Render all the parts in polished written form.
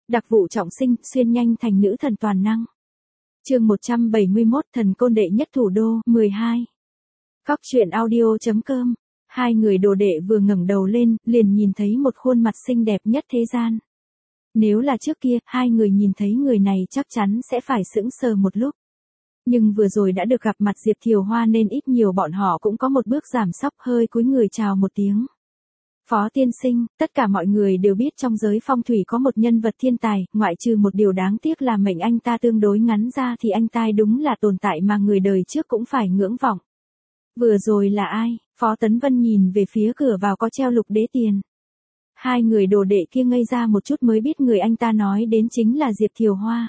Đặc vụ trọng sinh, xuyên nhanh thành nữ thần toàn năng. Chương 171, thần côn đệ nhất thủ đô, 12. Cóc truyện audio.com. Hai người đồ đệ vừa ngẩng đầu lên, liền nhìn thấy một khuôn mặt xinh đẹp nhất thế gian. Nếu là trước kia, hai người nhìn thấy người này chắc chắn sẽ phải sững sờ một lúc. Nhưng vừa rồi đã được gặp mặt Diệp Thiều Hoa nên ít nhiều bọn họ cũng có một bước giảm sóc, hơi cúi người chào một tiếng. Phó tiên sinh, tất cả mọi người đều biết trong giới phong thủy có một nhân vật thiên tài, ngoại trừ một điều đáng tiếc là mệnh anh ta tương đối ngắn ra thì anh ta đúng là tồn tại mà người đời trước cũng phải ngưỡng vọng. Vừa rồi là ai? Phó Tấn Vân nhìn về phía cửa vào có treo lục đế tiền. Hai người đồ đệ kia ngây ra một chút mới biết người anh ta nói đến chính là Diệp Thiều Hoa.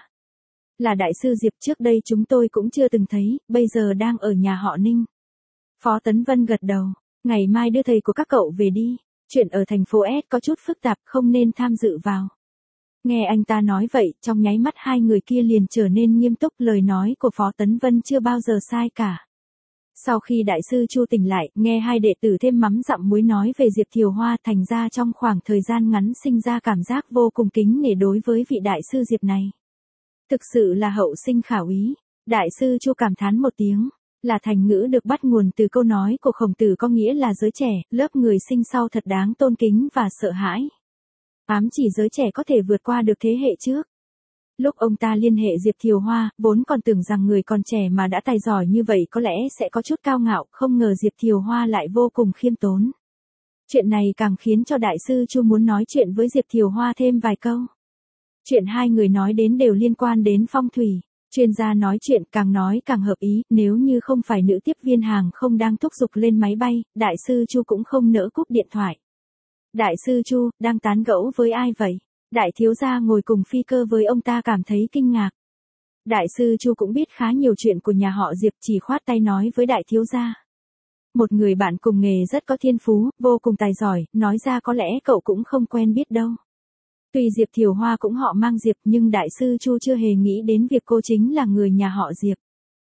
Là đại sư Diệp, trước đây chúng tôi cũng chưa từng thấy, bây giờ đang ở nhà họ Ninh. Phó Tấn Vân gật đầu, ngày mai đưa thầy của các cậu về đi. Chuyện ở thành phố S có chút phức tạp, không nên tham dự vào. Nghe anh ta nói vậy, trong nháy mắt hai người kia liền trở nên nghiêm túc, lời nói của Phó Tấn Vân chưa bao giờ sai cả. Sau khi đại sư Chu tỉnh lại, nghe hai đệ tử thêm mắm dặm muối nói về Diệp Thiều Hoa, thành ra trong khoảng thời gian ngắn sinh ra cảm giác vô cùng kính nể đối với vị đại sư Diệp này. Thực sự là hậu sinh khả úy. Đại sư Chu cảm thán một tiếng. Là thành ngữ được bắt nguồn từ câu nói của Khổng Tử, có nghĩa là giới trẻ, lớp người sinh sau thật đáng tôn kính và sợ hãi. Ám chỉ giới trẻ có thể vượt qua được thế hệ trước. Lúc ông ta liên hệ Diệp Thiều Hoa, vốn còn tưởng rằng người còn trẻ mà đã tài giỏi như vậy có lẽ sẽ có chút cao ngạo, không ngờ Diệp Thiều Hoa lại vô cùng khiêm tốn. Chuyện này càng khiến cho đại sư Chu muốn nói chuyện với Diệp Thiều Hoa thêm vài câu. Chuyện hai người nói đến đều liên quan đến phong thủy. Chuyên gia nói chuyện càng nói càng hợp ý, nếu như không phải nữ tiếp viên hàng không đang thúc giục lên máy bay, đại sư Chu cũng không nỡ cúp điện thoại. Đại sư Chu, đang tán gẫu với ai vậy? Đại thiếu gia ngồi cùng phi cơ với ông ta cảm thấy kinh ngạc. Đại sư Chu cũng biết khá nhiều chuyện của nhà họ Diệp, chỉ khoát tay nói với đại thiếu gia. Một người bạn cùng nghề rất có thiên phú, vô cùng tài giỏi, nói ra có lẽ cậu cũng không quen biết đâu. Tuy Diệp Thiều Hoa cũng họ mang Diệp nhưng đại sư Chu chưa hề nghĩ đến việc cô chính là người nhà họ Diệp.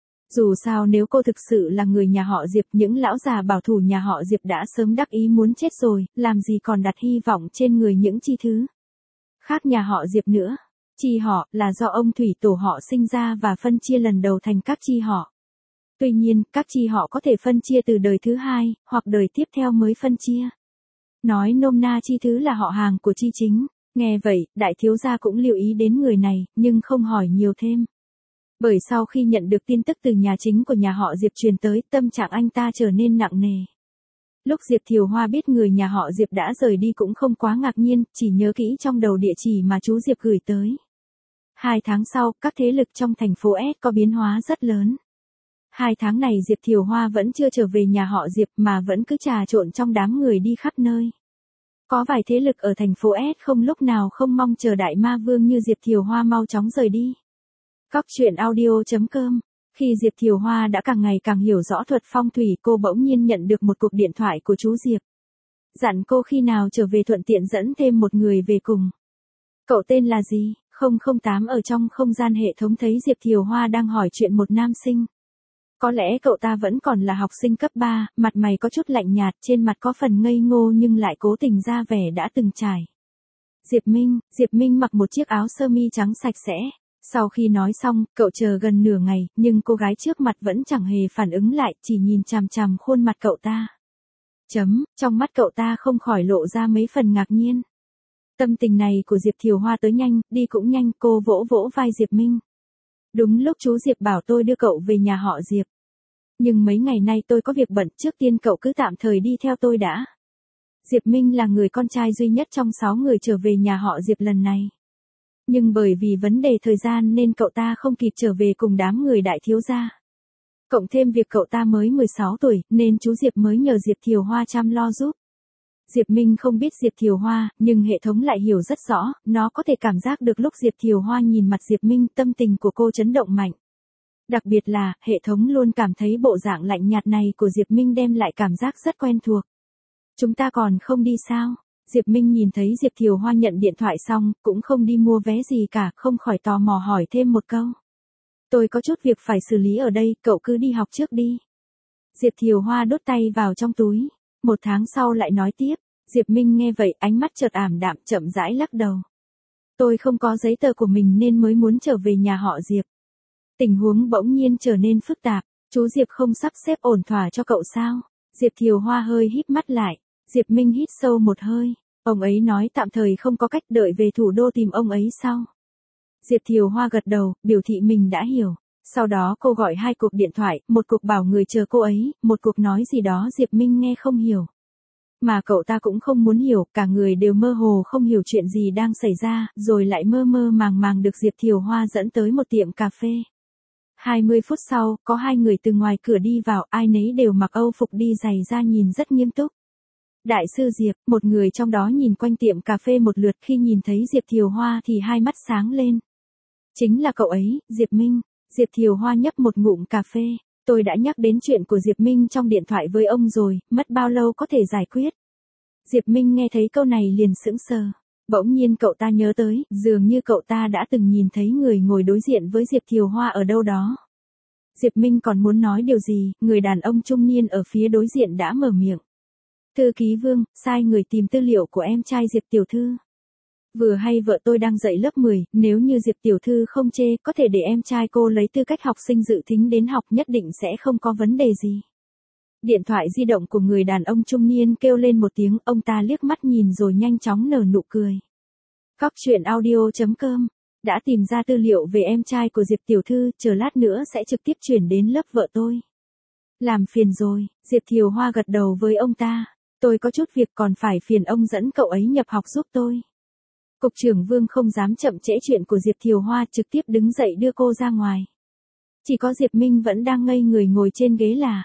Dù sao nếu cô thực sự là người nhà họ Diệp, những lão già bảo thủ nhà họ Diệp đã sớm đắc ý muốn chết rồi, làm gì còn đặt hy vọng trên người những chi thứ khác nhà họ Diệp nữa. Chi họ là do ông thủy tổ họ sinh ra và phân chia lần đầu thành các chi họ. Tuy nhiên, các chi họ có thể phân chia từ đời thứ hai, hoặc đời tiếp theo mới phân chia. Nói nôm na chi thứ là họ hàng của chi chính. Nghe vậy, đại thiếu gia cũng lưu ý đến người này, nhưng không hỏi nhiều thêm. Bởi sau khi nhận được tin tức từ nhà chính của nhà họ Diệp truyền tới, tâm trạng anh ta trở nên nặng nề. Lúc Diệp Thiều Hoa biết người nhà họ Diệp đã rời đi cũng không quá ngạc nhiên, chỉ nhớ kỹ trong đầu địa chỉ mà chú Diệp gửi tới. 2 tháng sau, các thế lực trong thành phố S có biến hóa rất lớn. 2 tháng này Diệp Thiều Hoa vẫn chưa trở về nhà họ Diệp mà vẫn cứ trà trộn trong đám người đi khắp nơi. Có vài thế lực ở thành phố S không lúc nào không mong chờ đại ma vương như Diệp Thiều Hoa mau chóng rời đi. Cóc truyện audio.com. Khi Diệp Thiều Hoa đã càng ngày càng hiểu rõ thuật phong thủy, cô bỗng nhiên nhận được một cuộc điện thoại của chú Diệp. Dặn cô khi nào trở về thuận tiện dẫn thêm một người về cùng. Cậu tên là gì? 008 ở trong không gian hệ thống thấy Diệp Thiều Hoa đang hỏi chuyện một nam sinh. Có lẽ cậu ta vẫn còn là học sinh cấp 3, mặt mày có chút lạnh nhạt, trên mặt có phần ngây ngô nhưng lại cố tình ra vẻ đã từng trải. Diệp Minh mặc một chiếc áo sơ mi trắng sạch sẽ. Sau khi nói xong, cậu chờ gần nửa ngày, nhưng cô gái trước mặt vẫn chẳng hề phản ứng lại, chỉ nhìn chằm chằm khuôn mặt cậu ta. Trong mắt cậu ta không khỏi lộ ra mấy phần ngạc nhiên. Tâm tình này của Diệp Thiều Hoa tới nhanh, đi cũng nhanh, cô vỗ vỗ vai Diệp Minh. Đúng lúc chú Diệp bảo tôi đưa cậu về nhà họ Diệp. Nhưng mấy ngày nay tôi có việc bận, trước tiên cậu cứ tạm thời đi theo tôi đã. Diệp Minh là người con trai duy nhất trong 6 người trở về nhà họ Diệp lần này. Nhưng bởi vì vấn đề thời gian nên cậu ta không kịp trở về cùng đám người đại thiếu gia. Cộng thêm việc cậu ta mới 16 tuổi nên chú Diệp mới nhờ Diệp Thiều Hoa chăm lo giúp. Diệp Minh không biết Diệp Thiều Hoa, nhưng hệ thống lại hiểu rất rõ, nó có thể cảm giác được lúc Diệp Thiều Hoa nhìn mặt Diệp Minh, tâm tình của cô chấn động mạnh. Đặc biệt là, hệ thống luôn cảm thấy bộ dạng lạnh nhạt này của Diệp Minh đem lại cảm giác rất quen thuộc. Chúng ta còn không đi sao? Diệp Minh nhìn thấy Diệp Thiều Hoa nhận điện thoại xong, cũng không đi mua vé gì cả, không khỏi tò mò hỏi thêm một câu. Tôi có chút việc phải xử lý ở đây, cậu cứ đi học trước đi. Diệp Thiều Hoa đút tay vào trong túi. 1 tháng sau lại nói tiếp. Diệp Minh nghe vậy, ánh mắt chợt ảm đạm, chậm rãi lắc đầu. Tôi không có giấy tờ của mình nên mới muốn trở về nhà họ Diệp. Tình huống bỗng nhiên trở nên phức tạp, chú Diệp không sắp xếp ổn thỏa cho cậu sao? Diệp Thiều Hoa hơi híp mắt lại, Diệp Minh hít sâu một hơi, ông ấy nói tạm thời không có cách, đợi về thủ đô tìm ông ấy sau. Diệp Thiều Hoa gật đầu, biểu thị mình đã hiểu. Sau đó cô gọi 2 cuộc điện thoại, một cuộc bảo người chờ cô ấy, một cuộc nói gì đó Diệp Minh nghe không hiểu. Mà cậu ta cũng không muốn hiểu, cả người đều mơ hồ không hiểu chuyện gì đang xảy ra, rồi lại mơ mơ màng màng được Diệp Thiều Hoa dẫn tới một tiệm cà phê. 20 phút sau, có 2 người từ ngoài cửa đi vào, ai nấy đều mặc Âu phục đi giày da nhìn rất nghiêm túc. Đại sư Diệp, một người trong đó nhìn quanh tiệm cà phê một lượt, khi nhìn thấy Diệp Thiều Hoa thì hai mắt sáng lên. Chính là cậu ấy, Diệp Minh. Diệp Thiều Hoa nhấp một ngụm cà phê. Tôi đã nhắc đến chuyện của Diệp Minh trong điện thoại với ông rồi, mất bao lâu có thể giải quyết. Diệp Minh nghe thấy câu này liền sững sờ. Bỗng nhiên cậu ta nhớ tới, dường như cậu ta đã từng nhìn thấy người ngồi đối diện với Diệp Thiều Hoa ở đâu đó. Diệp Minh còn muốn nói điều gì, người đàn ông trung niên ở phía đối diện đã mở miệng. Thư ký Vương, sai người tìm tư liệu của em trai Diệp tiểu thư. Vừa hay vợ tôi đang dạy lớp 10, nếu như Diệp tiểu thư không chê, có thể để em trai cô lấy tư cách học sinh dự thính đến học, nhất định sẽ không có vấn đề gì. Điện thoại di động của người đàn ông trung niên kêu lên một tiếng, ông ta liếc mắt nhìn rồi nhanh chóng nở nụ cười. Cóc truyện audio.com đã tìm ra tư liệu về em trai của Diệp tiểu thư, chờ lát nữa sẽ trực tiếp chuyển đến lớp vợ tôi. Làm phiền rồi, Diệp Thiều Hoa gật đầu với ông ta. Tôi có chút việc còn phải phiền ông dẫn cậu ấy nhập học giúp tôi. Cục trưởng Vương không dám chậm trễ chuyện của Diệp Thiều Hoa, trực tiếp đứng dậy đưa cô ra ngoài. Chỉ có Diệp Minh vẫn đang ngây người ngồi trên ghế là.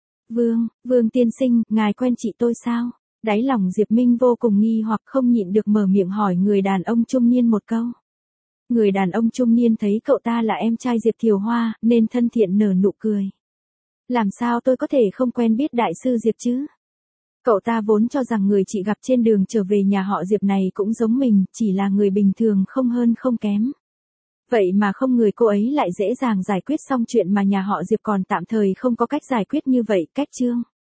Vương tiên sinh, ngài quen chị tôi sao? Đáy lòng Diệp Minh vô cùng nghi hoặc, không nhịn được mở miệng hỏi người đàn ông trung niên một câu. Người đàn ông trung niên thấy cậu ta là em trai Diệp Thiều Hoa, nên thân thiện nở nụ cười. Làm sao tôi có thể không quen biết đại sư Diệp chứ? Cậu ta vốn cho rằng người chị gặp trên đường trở về nhà họ Diệp này cũng giống mình, chỉ là người bình thường không hơn không kém. Vậy mà không ngờ cô ấy lại dễ dàng giải quyết xong chuyện mà nhà họ Diệp còn tạm thời không có cách giải quyết như vậy. Cách chương